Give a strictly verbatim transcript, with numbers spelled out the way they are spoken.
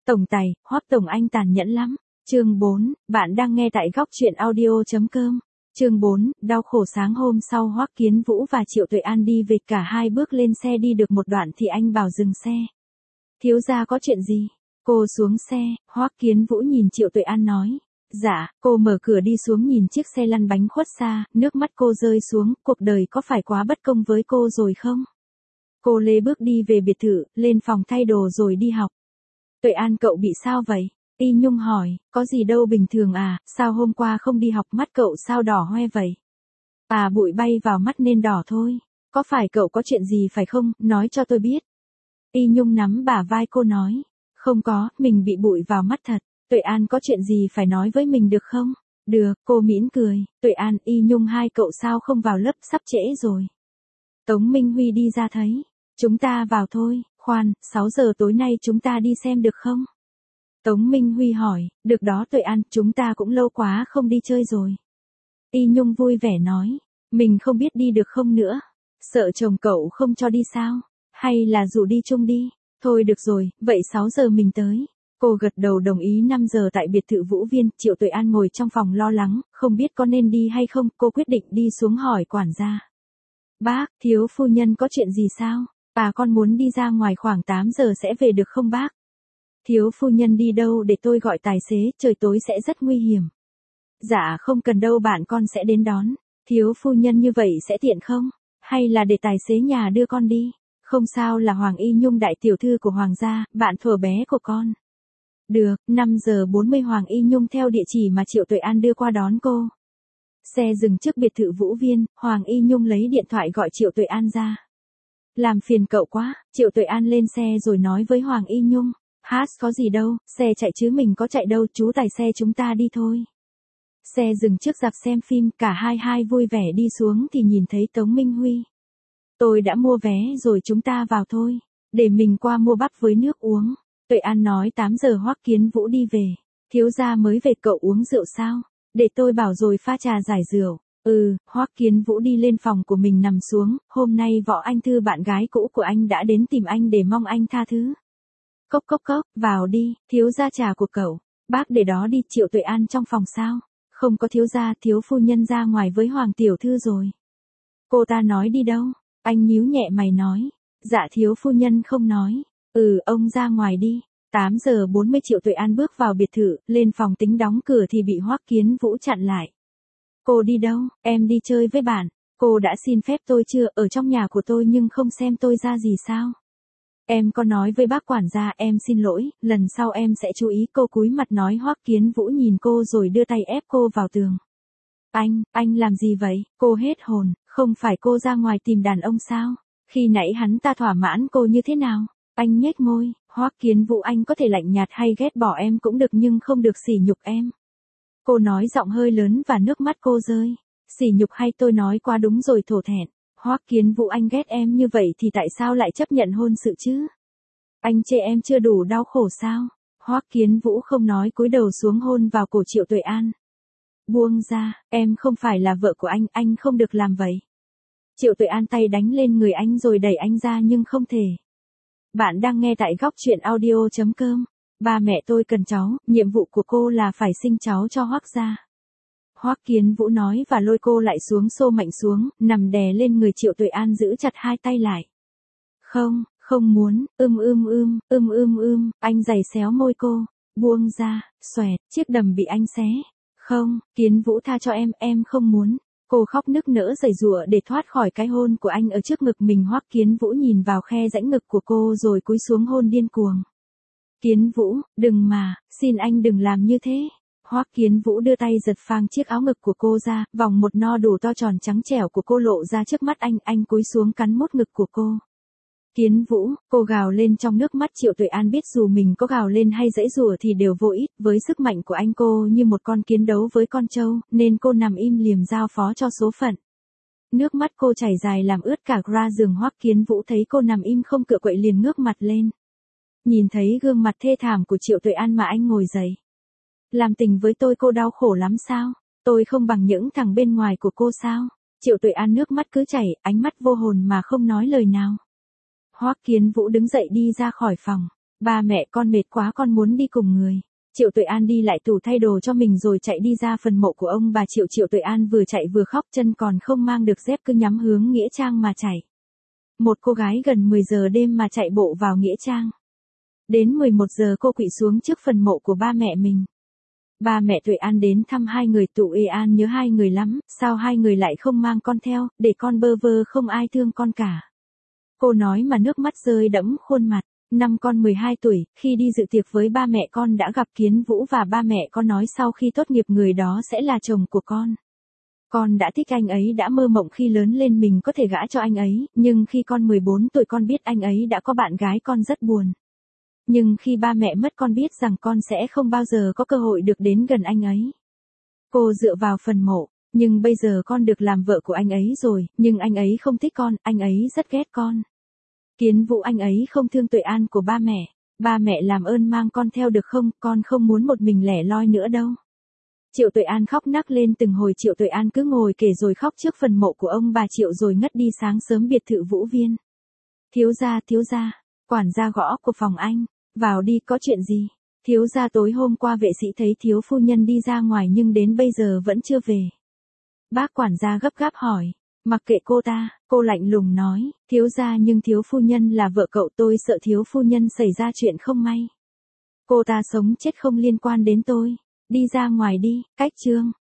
Tổng tài, Hoắc Tổng anh tàn nhẫn lắm. Chương bốn, bạn đang nghe tại góc truyện audio.com. Chương bốn, đau khổ sáng hôm sau Hoắc Kiến Vũ và Triệu Tuệ An đi về, cả hai bước lên xe đi được một đoạn thì anh bảo dừng xe. Thiếu gia có chuyện gì? Cô xuống xe, Hoắc Kiến Vũ nhìn Triệu Tuệ An nói. Dạ, cô mở cửa đi xuống nhìn chiếc xe lăn bánh khuất xa, nước mắt cô rơi xuống, cuộc đời có phải quá bất công với cô rồi không? Cô lê bước đi về biệt thự, lên phòng thay đồ rồi đi học. Tuệ An cậu bị sao vậy? Y Nhung hỏi, có gì đâu bình thường à, sao hôm qua không đi học mắt cậu sao đỏ hoe vậy? À bụi bay vào mắt nên đỏ thôi, có phải cậu có chuyện gì phải không, nói cho tôi biết. Y Nhung nắm bả vai cô nói, không có, mình bị bụi vào mắt thật. Tuệ An có chuyện gì phải nói với mình được không? Được, cô mỉm cười. Tuệ An, Y Nhung hai cậu sao không vào lớp, sắp trễ rồi. Tống Minh Huy đi ra thấy. Chúng ta vào thôi, khoan, sáu giờ tối nay chúng ta đi xem được không? Tống Minh Huy hỏi, được đó Tuệ An, chúng ta cũng lâu quá không đi chơi rồi. Y Nhung vui vẻ nói, mình không biết đi được không nữa. Sợ chồng cậu không cho đi sao? Hay là rủ đi chung đi? Thôi được rồi, vậy sáu giờ mình tới. Cô gật đầu đồng ý. Năm giờ tại biệt thự Vũ Viên, Triệu Tuệ An ngồi trong phòng lo lắng, không biết có nên đi hay không, cô quyết định đi xuống hỏi quản gia. Bác, thiếu phu nhân có chuyện gì sao? Bà con muốn đi ra ngoài khoảng tám giờ sẽ về được không bác? Thiếu phu nhân đi đâu để tôi gọi tài xế, trời tối sẽ rất nguy hiểm. Dạ không cần đâu, bạn con sẽ đến đón. Thiếu phu nhân như vậy sẽ tiện không? Hay là để tài xế nhà đưa con đi? Không sao, là Hoàng Y Nhung đại tiểu thư của Hoàng gia, bạn thuở bé của con. Được, năm giờ bốn mươi Hoàng Y Nhung theo địa chỉ mà Triệu Tuệ An đưa qua đón cô. Xe dừng trước biệt thự Vũ Viên, Hoàng Y Nhung lấy điện thoại gọi Triệu Tuệ An ra. Làm phiền cậu quá, Triệu Tuệ An lên xe rồi nói với Hoàng Y Nhung. Hát có gì đâu, xe chạy chứ mình có chạy đâu, chú tài xe chúng ta đi thôi. Xe dừng trước rạp xem phim, cả hai hai vui vẻ đi xuống thì nhìn thấy Tống Minh Huy. Tôi đã mua vé rồi, chúng ta vào thôi, để mình qua mua bắp với nước uống. Tuệ An nói tám giờ Hoắc Kiến Vũ đi về. Thiếu gia mới về, cậu uống rượu sao? Để tôi bảo rồi pha trà giải rượu. Ừ, Hoắc Kiến Vũ đi lên phòng của mình nằm xuống, hôm nay Võ Anh Thư bạn gái cũ của anh đã đến tìm anh để mong anh tha thứ. Cốc cốc cốc, vào đi, thiếu gia trà của cậu. Bác để đó đi. Triệu Tuệ An trong phòng sao? Không có thiếu gia, thiếu phu nhân ra ngoài với Hoàng tiểu thư rồi. Cô ta nói đi đâu? Anh nhíu nhẹ mày nói. Dạ thiếu phu nhân không nói. Ừ, ông ra ngoài đi. tám giờ bốn mươi Triệu Tuệ An bước vào biệt thự, lên phòng tính đóng cửa thì bị Hoắc Kiến Vũ chặn lại. Cô đi đâu? Em đi chơi với bạn. Cô đã xin phép tôi chưa, ở trong nhà của tôi nhưng không xem tôi ra gì sao? Em có nói với bác quản gia, em xin lỗi, lần sau em sẽ chú ý. Cô cúi mặt nói. Hoắc Kiến Vũ nhìn cô rồi đưa tay ép cô vào tường. Anh, anh làm gì vậy? Cô hết hồn, không phải cô ra ngoài tìm đàn ông sao? Khi nãy hắn ta thỏa mãn cô như thế nào? Anh nhếch môi, Hoắc Kiến Vũ, anh có thể lạnh nhạt hay ghét bỏ em cũng được nhưng không được sỉ nhục em. Cô nói giọng hơi lớn và nước mắt cô rơi. Sỉ nhục hay tôi nói quá đúng rồi, thổ thẹn. Hoắc Kiến Vũ, anh ghét em như vậy thì tại sao lại chấp nhận hôn sự chứ? Anh chê em chưa đủ đau khổ sao? Hoắc Kiến Vũ không nói, cúi đầu xuống hôn vào cổ Triệu Tuệ An. Buông ra, em không phải là vợ của anh, anh không được làm vậy. Triệu Tuệ An tay đánh lên người anh rồi đẩy anh ra nhưng không thể. Bạn đang nghe tại góc truyện audio.com. Ba mẹ tôi cần cháu, nhiệm vụ của cô là phải sinh cháu cho Hoắc gia. Hoắc Kiến Vũ nói và lôi cô lại xuống, xô mạnh xuống, nằm đè lên người Triệu Tuệ An, giữ chặt hai tay lại. Không, không muốn, ưm ưm ưm, ưm ưm ưm, anh giày xéo môi cô, buông ra, xoẹt, chiếc đầm bị anh xé. Không, Kiến Vũ tha cho em, em không muốn. Cô khóc nức nở giãy giụa để thoát khỏi cái hôn của anh ở trước ngực mình. Hoắc Kiến Vũ nhìn vào khe rãnh ngực của cô rồi cúi xuống hôn điên cuồng. Kiến Vũ, đừng mà, xin anh đừng làm như thế. Hoắc Kiến Vũ đưa tay giật phang chiếc áo ngực của cô ra, vòng một no đủ to tròn trắng trẻo của cô lộ ra trước mắt anh, anh cúi xuống cắn mốt ngực của cô. Kiến Vũ, cô gào lên trong nước mắt. Triệu Tuệ An biết dù mình có gào lên hay giãy giụa thì đều vô ích, với sức mạnh của anh cô như một con kiến đấu với con trâu, nên cô nằm im liềm giao phó cho số phận. Nước mắt cô chảy dài làm ướt cả ga giường. Hoắc Kiến Vũ thấy cô nằm im không cựa quậy liền ngước mặt lên. Nhìn thấy gương mặt thê thảm của Triệu Tuệ An mà anh ngồi dậy. Làm tình với tôi cô đau khổ lắm sao? Tôi không bằng những thằng bên ngoài của cô sao? Triệu Tuệ An nước mắt cứ chảy, ánh mắt vô hồn mà không nói lời nào. Hoắc Kiến Vũ đứng dậy đi ra khỏi phòng. Ba mẹ con mệt quá con muốn đi cùng người. Triệu Tuệ An đi lại tủ thay đồ cho mình rồi chạy đi ra phần mộ của ông bà Triệu. Triệu Tuệ An vừa chạy vừa khóc, chân còn không mang được dép cứ nhắm hướng nghĩa trang mà chạy. Một cô gái gần mười giờ đêm mà chạy bộ vào nghĩa trang. Đến mười một giờ cô quỵ xuống trước phần mộ của ba mẹ mình. Ba mẹ Tuệ An đến thăm hai người. Tụ Ê An nhớ hai người lắm, sao hai người lại không mang con theo, để con bơ vơ không ai thương con cả. Cô nói mà nước mắt rơi đẫm khuôn mặt. Năm con mười hai tuổi, khi đi dự tiệc với ba mẹ con đã gặp Kiến Vũ và ba mẹ con nói sau khi tốt nghiệp người đó sẽ là chồng của con. Con đã thích anh ấy, đã mơ mộng khi lớn lên mình có thể gả cho anh ấy, nhưng khi con mười bốn tuổi con biết anh ấy đã có bạn gái, con rất buồn. Nhưng khi ba mẹ mất con biết rằng con sẽ không bao giờ có cơ hội được đến gần anh ấy. Cô dựa vào phần mộ, nhưng bây giờ con được làm vợ của anh ấy rồi, nhưng anh ấy không thích con, anh ấy rất ghét con. Kiến Vũ, anh ấy không thương Tuệ An của ba mẹ. Ba mẹ làm ơn mang con theo được không, con không muốn một mình lẻ loi nữa đâu. Triệu Tuệ An khóc nấc lên từng hồi. Triệu Tuệ An cứ ngồi kể rồi khóc trước phần mộ của ông bà Triệu rồi ngất đi. Sáng sớm biệt thự Vũ Viên. Thiếu gia, thiếu gia, quản gia gõ của phòng anh. Vào đi, có chuyện gì? Thiếu gia, tối hôm qua vệ sĩ thấy thiếu phu nhân đi ra ngoài nhưng đến bây giờ vẫn chưa về. Bác quản gia gấp gáp hỏi. Mặc kệ cô ta, cô lạnh lùng nói, thiếu gia, nhưng thiếu phu nhân là vợ cậu, tôi sợ thiếu phu nhân xảy ra chuyện không may. Cô ta sống chết không liên quan đến tôi. Đi ra ngoài đi. Cách chương